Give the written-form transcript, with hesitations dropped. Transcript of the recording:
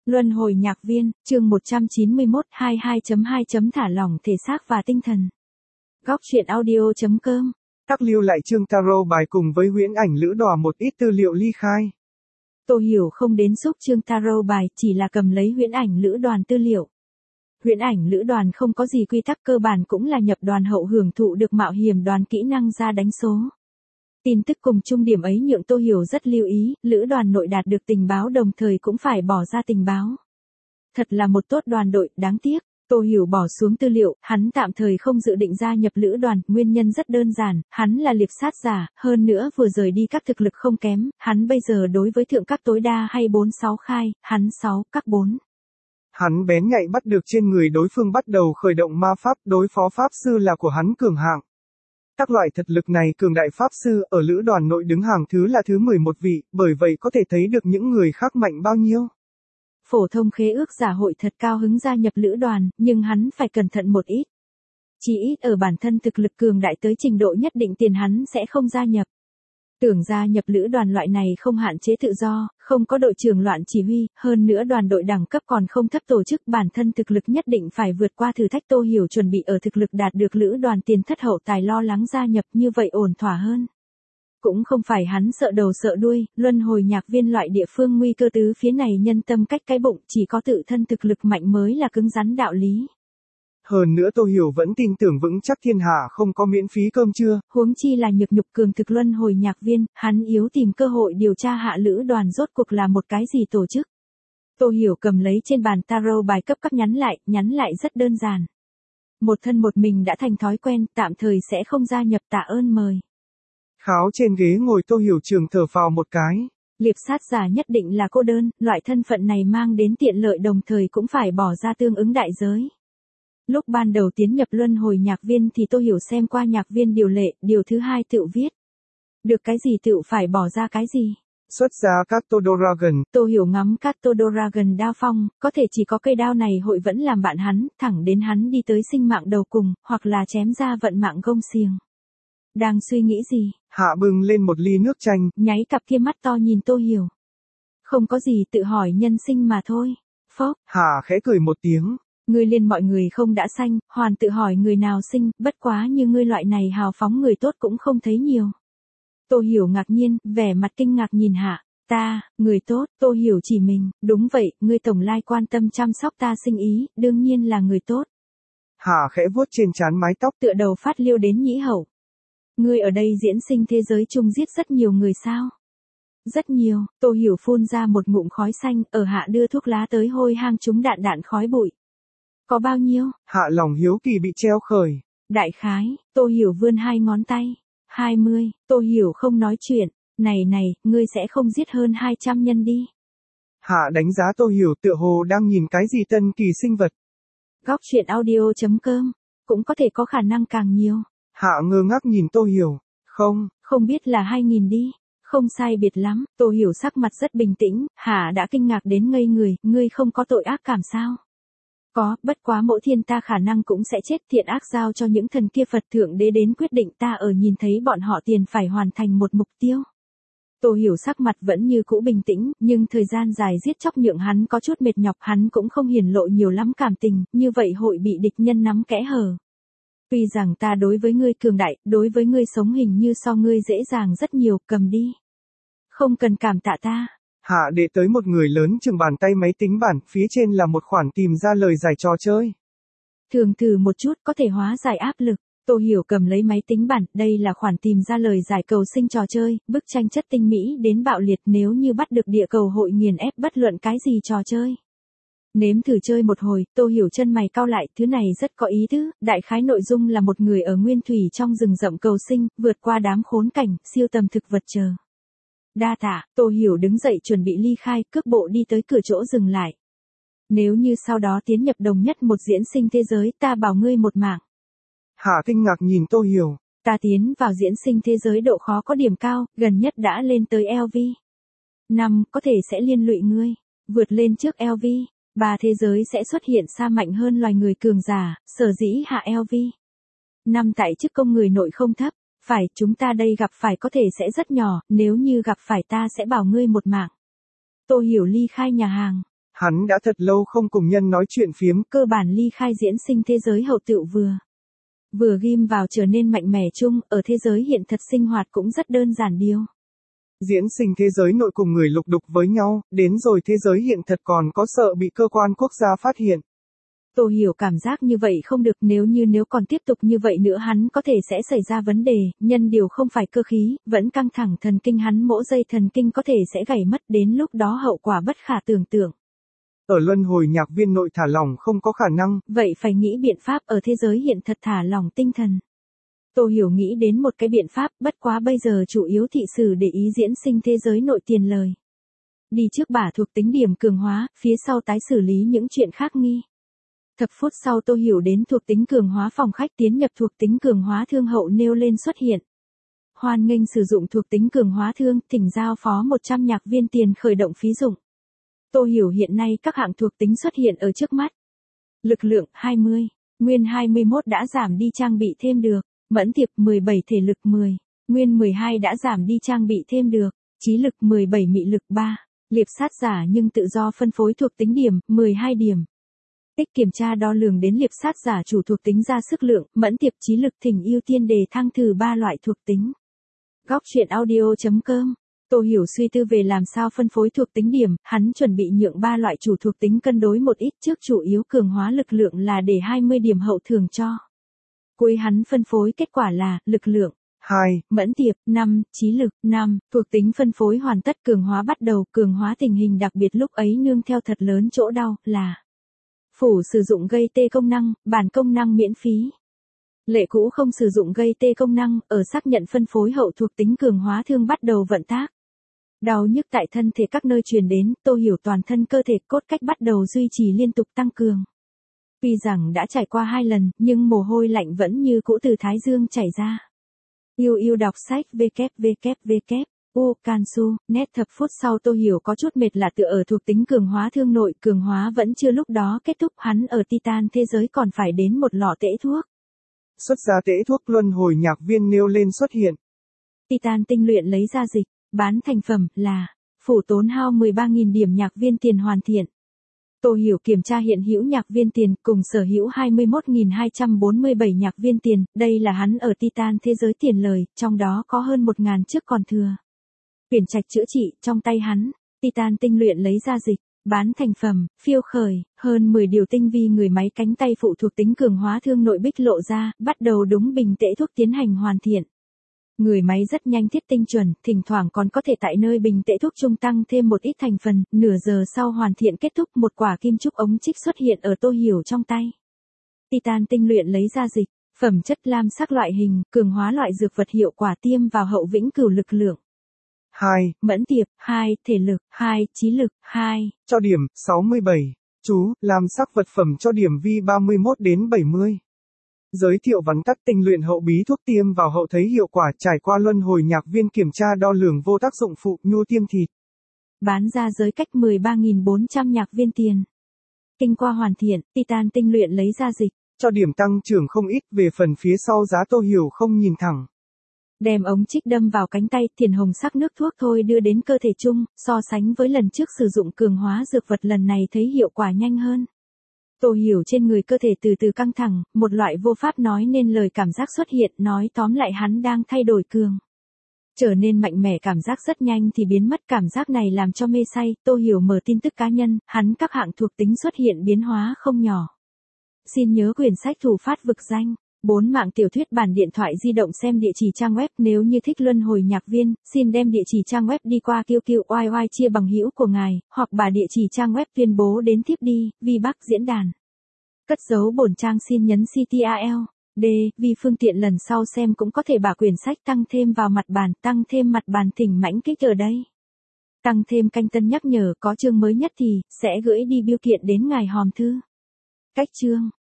Luân hồi nhạc viên, chương 191, 22.2. Thả lỏng thể xác và tinh thần. Góc truyện audio.com. Các lưu lại chương tarot bài cùng với huyễn ảnh lữ đòa một ít tư liệu ly khai. Tô Hiểu không đến xúc chương tarot bài, chỉ là cầm lấy huyễn ảnh lữ đoàn tư liệu. Huyễn ảnh lữ đoàn không có gì quy tắc, cơ bản cũng là nhập đoàn hậu hưởng thụ được mạo hiểm đoàn kỹ năng ra đánh số. Tin tức cùng chung điểm ấy nhượng Tô Hiểu rất lưu ý, lữ đoàn nội đạt được tình báo đồng thời cũng phải bỏ ra tình báo. Thật là một tốt đoàn đội, đáng tiếc. Tô Hiểu bỏ xuống tư liệu, hắn tạm thời không dự định gia nhập lữ đoàn, nguyên nhân rất đơn giản, hắn là liệp sát giả, hơn nữa vừa rời đi các thực lực không kém, hắn bây giờ đối với thượng các tối đa hay 4-6 khai, hắn 6 các 4. Hắn bén nhạy bắt được trên người đối phương bắt đầu khởi động ma pháp, đối phó pháp sư là của hắn cường hạng. Các loại thực lực này cường đại pháp sư ở lữ đoàn nội đứng hàng thứ là thứ 11 vị, bởi vậy có thể thấy được những người khác mạnh bao nhiêu. Phổ thông khế ước giả hội thật cao hứng gia nhập lữ đoàn, nhưng hắn phải cẩn thận một ít. Chỉ ít ở bản thân thực lực cường đại tới trình độ nhất định tiền hắn sẽ không gia nhập. Tưởng gia nhập lữ đoàn loại này không hạn chế tự do, không có đội trưởng loạn chỉ huy, hơn nữa đoàn đội đẳng cấp còn không thấp, tổ chức bản thân thực lực nhất định phải vượt qua thử thách. Tô Hiểu chuẩn bị ở thực lực đạt được lữ đoàn tiền thất hậu tài lo lắng gia nhập, như vậy ổn thỏa hơn. Cũng không phải hắn sợ đầu sợ đuôi, luân hồi nhạc viên loại địa phương nguy cơ tứ phía này nhân tâm cách cái bụng, chỉ có tự thân thực lực mạnh mới là cứng rắn đạo lý. Hơn nữa Tô Hiểu vẫn tin tưởng vững chắc thiên hạ không có miễn phí cơm trưa. Huống chi là nhược nhục cường thực luân hồi nhạc viên, hắn yếu tìm cơ hội điều tra hạ lữ đoàn rốt cuộc là một cái gì tổ chức. Tô Hiểu cầm lấy trên bàn tarot bài cấp cấp nhắn lại rất đơn giản. Một thân một mình đã thành thói quen, tạm thời sẽ không gia nhập, tạ ơn mời. Kháo trên ghế ngồi Tô Hiểu trường thở phào một cái. Liệp sát giả nhất định là cô đơn, loại thân phận này mang đến tiện lợi đồng thời cũng phải bỏ ra tương ứng đại giới. Lúc ban đầu tiến nhập luân hồi nhạc viên thì Tô Hiểu xem qua nhạc viên điều lệ, điều thứ 2 tự viết. Được cái gì tự phải bỏ ra cái gì. Xuất ra Cato Dragon. Tô Hiểu ngắm Cato Dragon đao phong, có thể chỉ có cây đao này hội vẫn làm bạn hắn, thẳng đến hắn đi tới sinh mạng đầu cùng, hoặc là chém ra vận mạng gông xiềng. Đang suy nghĩ gì? Hạ bưng lên một ly nước chanh, nháy cặp kia mắt to nhìn Tô Hiểu. Không có gì, tự hỏi nhân sinh mà thôi. Phốc. Hạ khẽ cười một tiếng. Ngươi liên mọi người không đã sanh, hoàn tự hỏi người nào sinh, bất quá như ngươi loại này hào phóng người tốt cũng không thấy nhiều. Tô Hiểu ngạc nhiên, vẻ mặt kinh ngạc nhìn Hạ. Ta, người tốt, Tô Hiểu chỉ mình, đúng vậy, ngươi tổng lai quan tâm chăm sóc ta sinh ý, đương nhiên là người tốt. Hạ khẽ vuốt trên trán mái tóc, tựa đầu phát liêu đến nhĩ hậu. Ngươi ở đây diễn sinh thế giới chung giết rất nhiều người sao? Rất nhiều, Tô Hiểu phun ra một ngụm khói xanh, ở Hạ đưa thuốc lá tới hôi hang chúng đạn khói bụi. Có bao nhiêu? Hạ lòng hiếu kỳ bị treo khởi. Đại khái, Tô Hiểu vươn 2 ngón tay. 20, Tô Hiểu không nói chuyện. Này, ngươi sẽ không giết hơn 200 nhân đi. Hạ đánh giá Tô Hiểu tựa hồ đang nhìn cái gì tân kỳ sinh vật. Góc truyện audio.com, cũng có thể có khả năng càng nhiều. Hạ ngơ ngác nhìn Tô Hiểu. Không biết là 2000 đi. Không sai biệt lắm, Tô Hiểu sắc mặt rất bình tĩnh, Hạ đã kinh ngạc đến ngây người, ngươi không có tội ác cảm sao? Có, bất quá mỗi thiên ta khả năng cũng sẽ chết, thiện ác giao cho những thần kia Phật thượng đế đến quyết định, ta ở nhìn thấy bọn họ tiền phải hoàn thành một mục tiêu. Tô Hiểu sắc mặt vẫn như cũ bình tĩnh, nhưng thời gian dài giết chóc nhượng hắn có chút mệt nhọc, hắn cũng không hiển lộ nhiều lắm cảm tình, như vậy hội bị địch nhân nắm kẽ hở. Tuy rằng ta đối với ngươi cường đại, đối với ngươi sống hình như so ngươi dễ dàng rất nhiều, cầm đi. Không cần cảm tạ ta. Hạ để tới một người lớn chừng bàn tay máy tính bảng, phía trên là một khoản tìm ra lời giải trò chơi. Thường thử một chút có thể hóa giải áp lực. Tô Hiểu cầm lấy máy tính bảng, đây là khoản tìm ra lời giải cầu sinh trò chơi, bức tranh chất tinh mỹ đến bạo liệt, nếu như bắt được địa cầu hội nghiền ép bất luận cái gì trò chơi. Nếm thử chơi một hồi, Tô Hiểu chân mày cau lại, thứ này rất có ý tứ, đại khái nội dung là một người ở nguyên thủy trong rừng rậm cầu sinh, vượt qua đám khốn cảnh, siêu tầm thực vật chờ. Đa tạ, Tô Hiểu đứng dậy chuẩn bị ly khai, cước bộ đi tới cửa chỗ dừng lại. Nếu như sau đó tiến nhập đồng nhất một diễn sinh thế giới, ta bảo ngươi một mạng. Hạ kinh ngạc nhìn Tô Hiểu. Ta tiến vào diễn sinh thế giới độ khó có điểm cao, gần nhất đã lên tới LV. 5, có thể sẽ liên lụy ngươi. Vượt lên trước LV. 3 thế giới sẽ xuất hiện xa mạnh hơn loài người cường giả, sở dĩ hạ LV. 5 tại chức công người nội không thấp. Phải, chúng ta đây gặp phải có thể sẽ rất nhỏ, nếu như gặp phải ta sẽ bảo ngươi một mạng. Tô Hiểu ly khai nhà hàng. Hắn đã thật lâu không cùng nhân nói chuyện phiếm. Cơ bản ly khai diễn sinh thế giới hậu tựu vừa ghim vào trở nên mạnh mẽ chung, ở thế giới hiện thật sinh hoạt cũng rất đơn giản điều. Diễn sinh thế giới nội cùng người lục đục với nhau, đến rồi thế giới hiện thật còn có sợ bị cơ quan quốc gia phát hiện. Tôi hiểu cảm giác như vậy không được, nếu còn tiếp tục như vậy nữa hắn có thể sẽ xảy ra vấn đề, nhân điều không phải cơ khí, vẫn căng thẳng thần kinh hắn mỗi dây thần kinh có thể sẽ gãy mất, đến lúc đó hậu quả bất khả tưởng tượng. Ở luân hồi nhạc viên nội thả lỏng không có khả năng. Vậy phải nghĩ biện pháp ở thế giới hiện thật thả lỏng tinh thần. Tôi hiểu nghĩ đến một cái biện pháp, bất quá bây giờ chủ yếu thị sử để ý diễn sinh thế giới nội tiền lời. Đi trước bả thuộc tính điểm cường hóa, phía sau tái xử lý những chuyện khác nghi. Thập phút sau tôi hiểu đến thuộc tính cường hóa phòng khách tiến nhập thuộc tính cường hóa thương hậu nêu lên xuất hiện. Hoan nghênh sử dụng thuộc tính cường hóa thương, thỉnh giao phó 100 nhạc viên tiền khởi động phí dụng. Tôi hiểu hiện nay các hạng thuộc tính xuất hiện ở trước mắt. Lực lượng 20, nguyên 21 đã giảm đi trang bị thêm được, mẫn tiệp 17 thể lực 10, nguyên 12 đã giảm đi trang bị thêm được, trí lực 17 mị lực 3, liệp sát giả nhưng tự do phân phối thuộc tính điểm 12 điểm. Tích kiểm tra đo lường đến liệp sát giả chủ thuộc tính ra sức lượng, mẫn tiệp trí lực thỉnh ưu tiên đề thăng thử 3 loại thuộc tính. Góc truyện audio.com. Tô Hiểu suy tư về làm sao phân phối thuộc tính điểm, hắn chuẩn bị nhượng 3 loại chủ thuộc tính cân đối một ít trước chủ yếu cường hóa lực lượng là để 20 điểm hậu thường cho. Cuối hắn phân phối kết quả là, lực lượng 2, mẫn tiệp 5, trí lực 5, thuộc tính phân phối hoàn tất cường hóa bắt đầu, cường hóa tình hình đặc biệt lúc ấy nương theo thật lớn chỗ đau, là phủ sử dụng gây tê công năng, bản công năng miễn phí. Lệ cũ không sử dụng gây tê công năng, ở xác nhận phân phối hậu thuộc tính cường hóa thương bắt đầu vận tác. Đau nhức tại thân thể các nơi truyền đến, Tô Hiểu toàn thân cơ thể cốt cách bắt đầu duy trì liên tục tăng cường. Tuy rằng đã trải qua 2 lần, nhưng mồ hôi lạnh vẫn như cũ từ thái dương chảy ra. Yêu đọc sách www. Cansu, net. Thập phút sau Tô Hiểu có chút mệt là tựa ở thuộc tính cường hóa thương nội, cường hóa vẫn chưa lúc đó kết thúc, hắn ở Titan thế giới còn phải đến một lọ tễ thuốc. Xuất ra tễ thuốc luân hồi nhạc viên nêu lên xuất hiện. Titan tinh luyện lấy ra dịch, bán thành phẩm là phủ tốn hao 13.000 điểm nhạc viên tiền hoàn thiện. Tô Hiểu kiểm tra hiện hữu nhạc viên tiền cùng sở hữu 21.247 nhạc viên tiền, đây là hắn ở Titan thế giới tiền lời, trong đó có hơn 1.000 trước còn thừa. Tuyển trạch chữa trị, trong tay hắn, Titan tinh luyện lấy ra dịch, bán thành phẩm, phiêu khởi, hơn 10 điều tinh vi người máy cánh tay phụ thuộc tính cường hóa thương nội bích lộ ra, bắt đầu đúng bình tễ thuốc tiến hành hoàn thiện. Người máy rất nhanh thiết tinh chuẩn, thỉnh thoảng còn có thể tại nơi bình tễ thuốc trung tăng thêm một ít thành phần, nửa giờ sau hoàn thiện kết thúc một quả kim trúc ống trích xuất hiện ở Tô Hiểu trong tay. Titan tinh luyện lấy ra dịch, phẩm chất lam sắc loại hình, cường hóa loại dược vật hiệu quả tiêm vào hậu vĩnh cửu lực lượng. 2, mẫn tiệp 2, thể lực 2, trí lực 2. Cho điểm 67. Chú, lam sắc vật phẩm cho điểm vi 31 đến 70. Giới thiệu vắn tắt tinh luyện hậu bí thuốc tiêm vào hậu thấy hiệu quả trải qua luân hồi nhạc viên kiểm tra đo lường vô tác dụng phụ nhu tiêm thịt. Bán ra giới cách 13.400 nhạc viên tiền. Kinh qua hoàn thiện, Titan tinh luyện lấy ra dịch. Cho điểm tăng trưởng không ít về phần phía sau giá Tô Hiểu không nhìn thẳng. Đem ống trích đâm vào cánh tay, tiền hồng sắc nước thuốc thôi đưa đến cơ thể chung, so sánh với lần trước sử dụng cường hóa dược vật lần này thấy hiệu quả nhanh hơn. Tô Hiểu trên người cơ thể từ từ căng thẳng, một loại vô pháp nói nên lời cảm giác xuất hiện, nói tóm lại hắn đang thay đổi cường. Trở nên mạnh mẽ cảm giác rất nhanh thì biến mất, cảm giác này làm cho mê say. Tô Hiểu mở tin tức cá nhân, hắn các hạng thuộc tính xuất hiện biến hóa không nhỏ. Xin nhớ quyển sách thủ phát vực danh. 4 mạng tiểu thuyết bản điện thoại di động xem địa chỉ trang web. Nếu như thích luân hồi nhạc viên, xin đem địa chỉ trang web đi qua QQYY chia bằng hữu của ngài, hoặc bà địa chỉ trang web tuyên bố đến tiếp đi, vì Bắc diễn đàn. Cất dấu bổn trang xin nhấn CTRL. D, vì phương tiện lần sau xem cũng có thể bả quyển sách tăng thêm vào mặt bàn, tăng thêm mặt bàn thỉnh mãnh kích ở đây. Tăng thêm canh tân nhắc nhở có chương mới nhất thì, sẽ gửi đi bưu kiện đến ngài hòm thư. Cách chương.